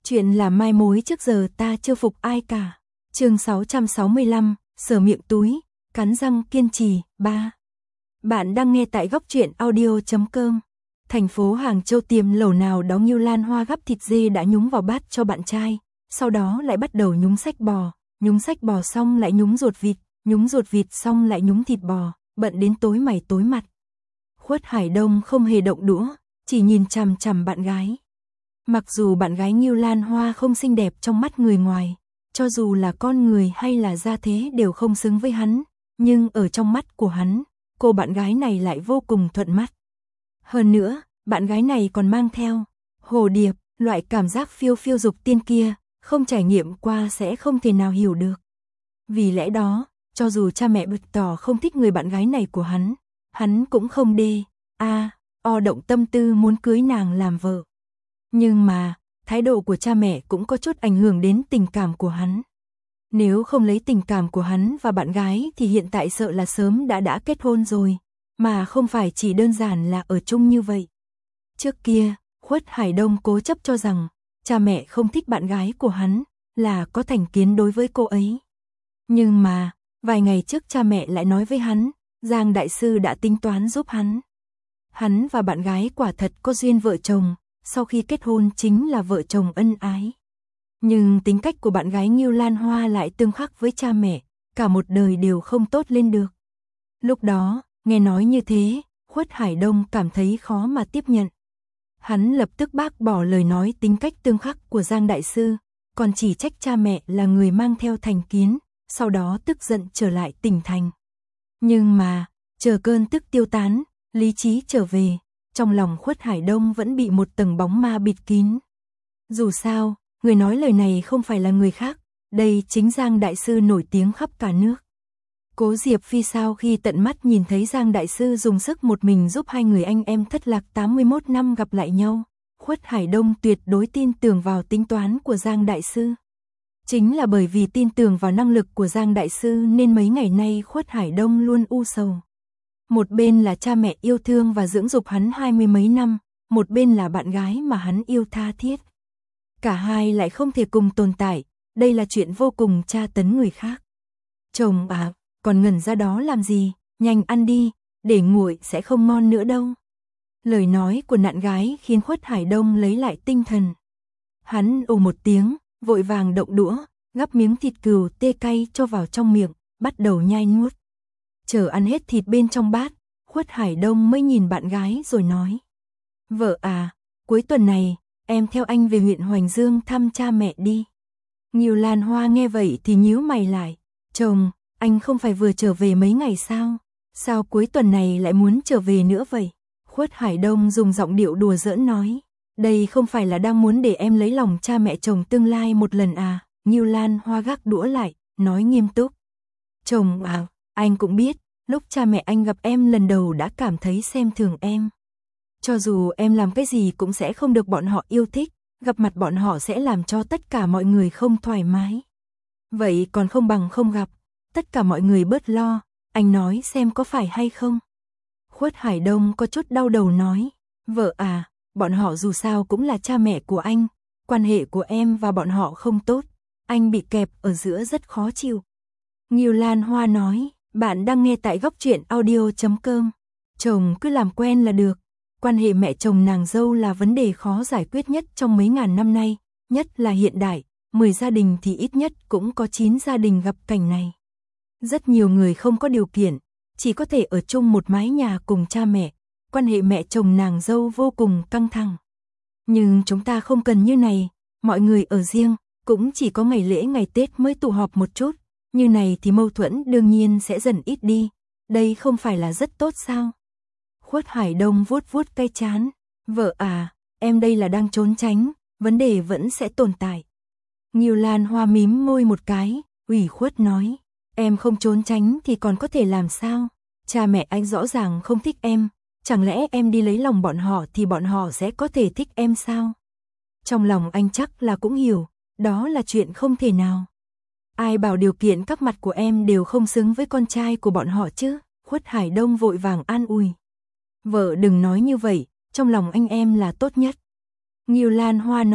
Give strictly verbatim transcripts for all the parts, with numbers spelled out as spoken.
Chuyện là mai mối trước giờ ta chưa phục ai cả. Chương sáu trăm sáu mươi lăm, sờ miệng túi, cắn răng kiên trì, ba. Bạn đang nghe tại góc truyện audio chấm com. Thành phố Hàng Châu tiệm lẩu nào đó Ngưu Lan Hoa gắp thịt dê đã nhúng vào bát cho bạn trai, sau đó lại bắt đầu nhúng sách bò, nhúng sách bò xong lại nhúng ruột vịt, nhúng ruột vịt xong lại nhúng thịt bò, bận đến tối mày tối mặt. Khuất Hải Đông không hề động đũa, chỉ nhìn chằm chằm bạn gái. Mặc dù bạn gái Ngưu Lan Hoa không xinh đẹp trong mắt người ngoài, cho dù là con người hay là gia thế đều không xứng với hắn, nhưng ở trong mắt của hắn, cô bạn gái này lại vô cùng thuận mắt. Hơn nữa, bạn gái này còn mang theo hồ điệp, loại cảm giác phiêu phiêu dục tiên kia, không trải nghiệm qua sẽ không thể nào hiểu được. Vì lẽ đó, cho dù cha mẹ bật tỏ không thích người bạn gái này của hắn, hắn cũng không đê, a, o động tâm tư muốn cưới nàng làm vợ. Nhưng mà, thái độ của cha mẹ cũng có chút ảnh hưởng đến tình cảm của hắn. Nếu không lấy tình cảm của hắn và bạn gái thì hiện tại sợ là sớm đã đã kết hôn rồi, mà không phải chỉ đơn giản là ở chung như vậy. Trước kia, Khuất Hải Đông cố chấp cho rằng, cha mẹ không thích bạn gái của hắn, là có thành kiến đối với cô ấy. Nhưng mà, vài ngày trước cha mẹ lại nói với hắn, Giang Đại Sư đã tính toán giúp hắn. Hắn và bạn gái quả thật có duyên vợ chồng, sau khi kết hôn chính là vợ chồng ân ái. Nhưng tính cách của bạn gái Ngưu Lan Hoa lại tương khắc với cha mẹ, cả một đời đều không tốt lên được. Lúc đó, nghe nói như thế, Khuất Hải Đông cảm thấy khó mà tiếp nhận. Hắn lập tức bác bỏ lời nói tính cách tương khắc của Giang Đại Sư, còn chỉ trách cha mẹ là người mang theo thành kiến, sau đó tức giận trở lại tỉnh thành. Nhưng mà, chờ cơn tức tiêu tán, lý trí trở về, trong lòng Khuất Hải Đông vẫn bị một tầng bóng ma bịt kín. Dù sao, người nói lời này không phải là người khác, đây chính Giang Đại Sư nổi tiếng khắp cả nước. Cố Diệp Phi sau khi tận mắt nhìn thấy Giang Đại Sư dùng sức một mình giúp hai người anh em thất lạc tám mươi mốt năm gặp lại nhau, Khuất Hải Đông tuyệt đối tin tưởng vào tính toán của Giang Đại Sư. Chính là bởi vì tin tưởng vào năng lực của Giang Đại Sư nên mấy ngày nay Khuất Hải Đông luôn u sầu. Một bên là cha mẹ yêu thương và dưỡng dục hắn hai mươi mấy năm, một bên là bạn gái mà hắn yêu tha thiết. Cả hai lại không thể cùng tồn tại, đây là chuyện vô cùng tra tấn người khác. Chồng à, còn ngẩn ra đó làm gì, nhanh ăn đi, để nguội sẽ không ngon nữa đâu. Lời nói của nạn gái khiến Khuất Hải Đông lấy lại tinh thần. Hắn ồ một tiếng, vội vàng động đũa, gắp miếng thịt cừu tê cay cho vào trong miệng, bắt đầu nhai nuốt. Chờ ăn hết thịt bên trong bát, Khuất Hải Đông mới nhìn bạn gái rồi nói. Vợ à, cuối tuần này, em theo anh về huyện Hoành Dương thăm cha mẹ đi. Ngưu Lan Hoa nghe vậy thì nhíu mày lại. Chồng, anh không phải vừa trở về mấy ngày sao? Sao cuối tuần này lại muốn trở về nữa vậy? Khuất Hải Đông dùng giọng điệu đùa giỡn nói. Đây không phải là đang muốn để em lấy lòng cha mẹ chồng tương lai một lần à? Ngưu Lan Hoa gác đũa lại, nói nghiêm túc. Chồng à, anh cũng biết, lúc cha mẹ anh gặp em lần đầu đã cảm thấy xem thường em. Cho dù em làm cái gì cũng sẽ không được bọn họ yêu thích, gặp mặt bọn họ sẽ làm cho tất cả mọi người không thoải mái. Vậy còn không bằng không gặp, tất cả mọi người bớt lo, anh nói xem có phải hay không? Khuất Hải Đông có chút đau đầu nói, vợ à, bọn họ dù sao cũng là cha mẹ của anh, quan hệ của em và bọn họ không tốt, anh bị kẹp ở giữa rất khó chịu. Ngưu Lan Hoa nói, bạn đang nghe tại góc truyện audio chấm com. Chồng cứ làm quen là được. Quan hệ mẹ chồng nàng dâu là vấn đề khó giải quyết nhất trong mấy ngàn năm nay, nhất là hiện đại, mười gia đình thì ít nhất cũng có chín gia đình gặp cảnh này. Rất nhiều người không có điều kiện, chỉ có thể ở chung một mái nhà cùng cha mẹ, quan hệ mẹ chồng nàng dâu vô cùng căng thẳng. Nhưng chúng ta không cần như này, mọi người ở riêng, cũng chỉ có ngày lễ ngày Tết mới tụ họp một chút, như này thì mâu thuẫn đương nhiên sẽ dần ít đi, đây không phải là rất tốt sao? Khuất Hải Đông vuốt vuốt cái trán, vợ à, em đây là đang trốn tránh, vấn đề vẫn sẽ tồn tại. Ngưu Lan Hoa mím môi một cái, ủy khuất nói, em không trốn tránh thì còn có thể làm sao? Cha mẹ anh rõ ràng không thích em, chẳng lẽ em đi lấy lòng bọn họ thì bọn họ sẽ có thể thích em sao? Trong lòng anh chắc là cũng hiểu, đó là chuyện không thể nào. Ai bảo điều kiện các mặt của em đều không xứng với con trai của bọn họ chứ? Khuất Hải Đông vội vàng an ủi. Vợ đừng nói như vậy, trong lòng anh em là tốt nhất. Ngưu Lan Hoa nói,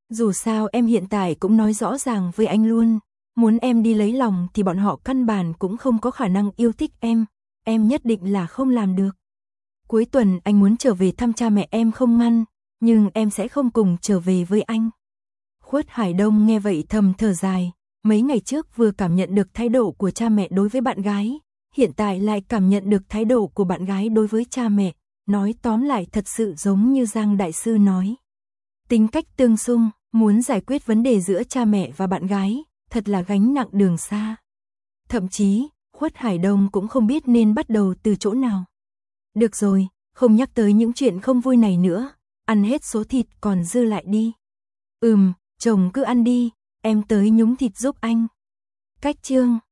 Dù sao em hiện tại cũng nói rõ ràng với anh luôn, muốn em đi lấy lòng thì bọn họ căn bản cũng không có khả năng yêu thích em, em nhất định là không làm được. Cuối tuần anh muốn trở về thăm cha mẹ em không ngăn, nhưng em sẽ không cùng trở về với anh. Khuất Hải Đông nghe vậy thầm thở dài, mấy ngày trước vừa cảm nhận được thái độ của cha mẹ đối với bạn gái, hiện tại lại cảm nhận được thái độ của bạn gái đối với cha mẹ, nói tóm lại thật sự giống như Giang Đại Sư nói. Tính cách tương xung, muốn giải quyết vấn đề giữa cha mẹ và bạn gái, thật là gánh nặng đường xa. Thậm chí, Khuất Hải Đông cũng không biết nên bắt đầu từ chỗ nào. Được rồi, không nhắc tới những chuyện không vui này nữa, ăn hết số thịt còn dư lại đi. Ừm, chồng cứ ăn đi, em tới nhúng thịt giúp anh. Cách chương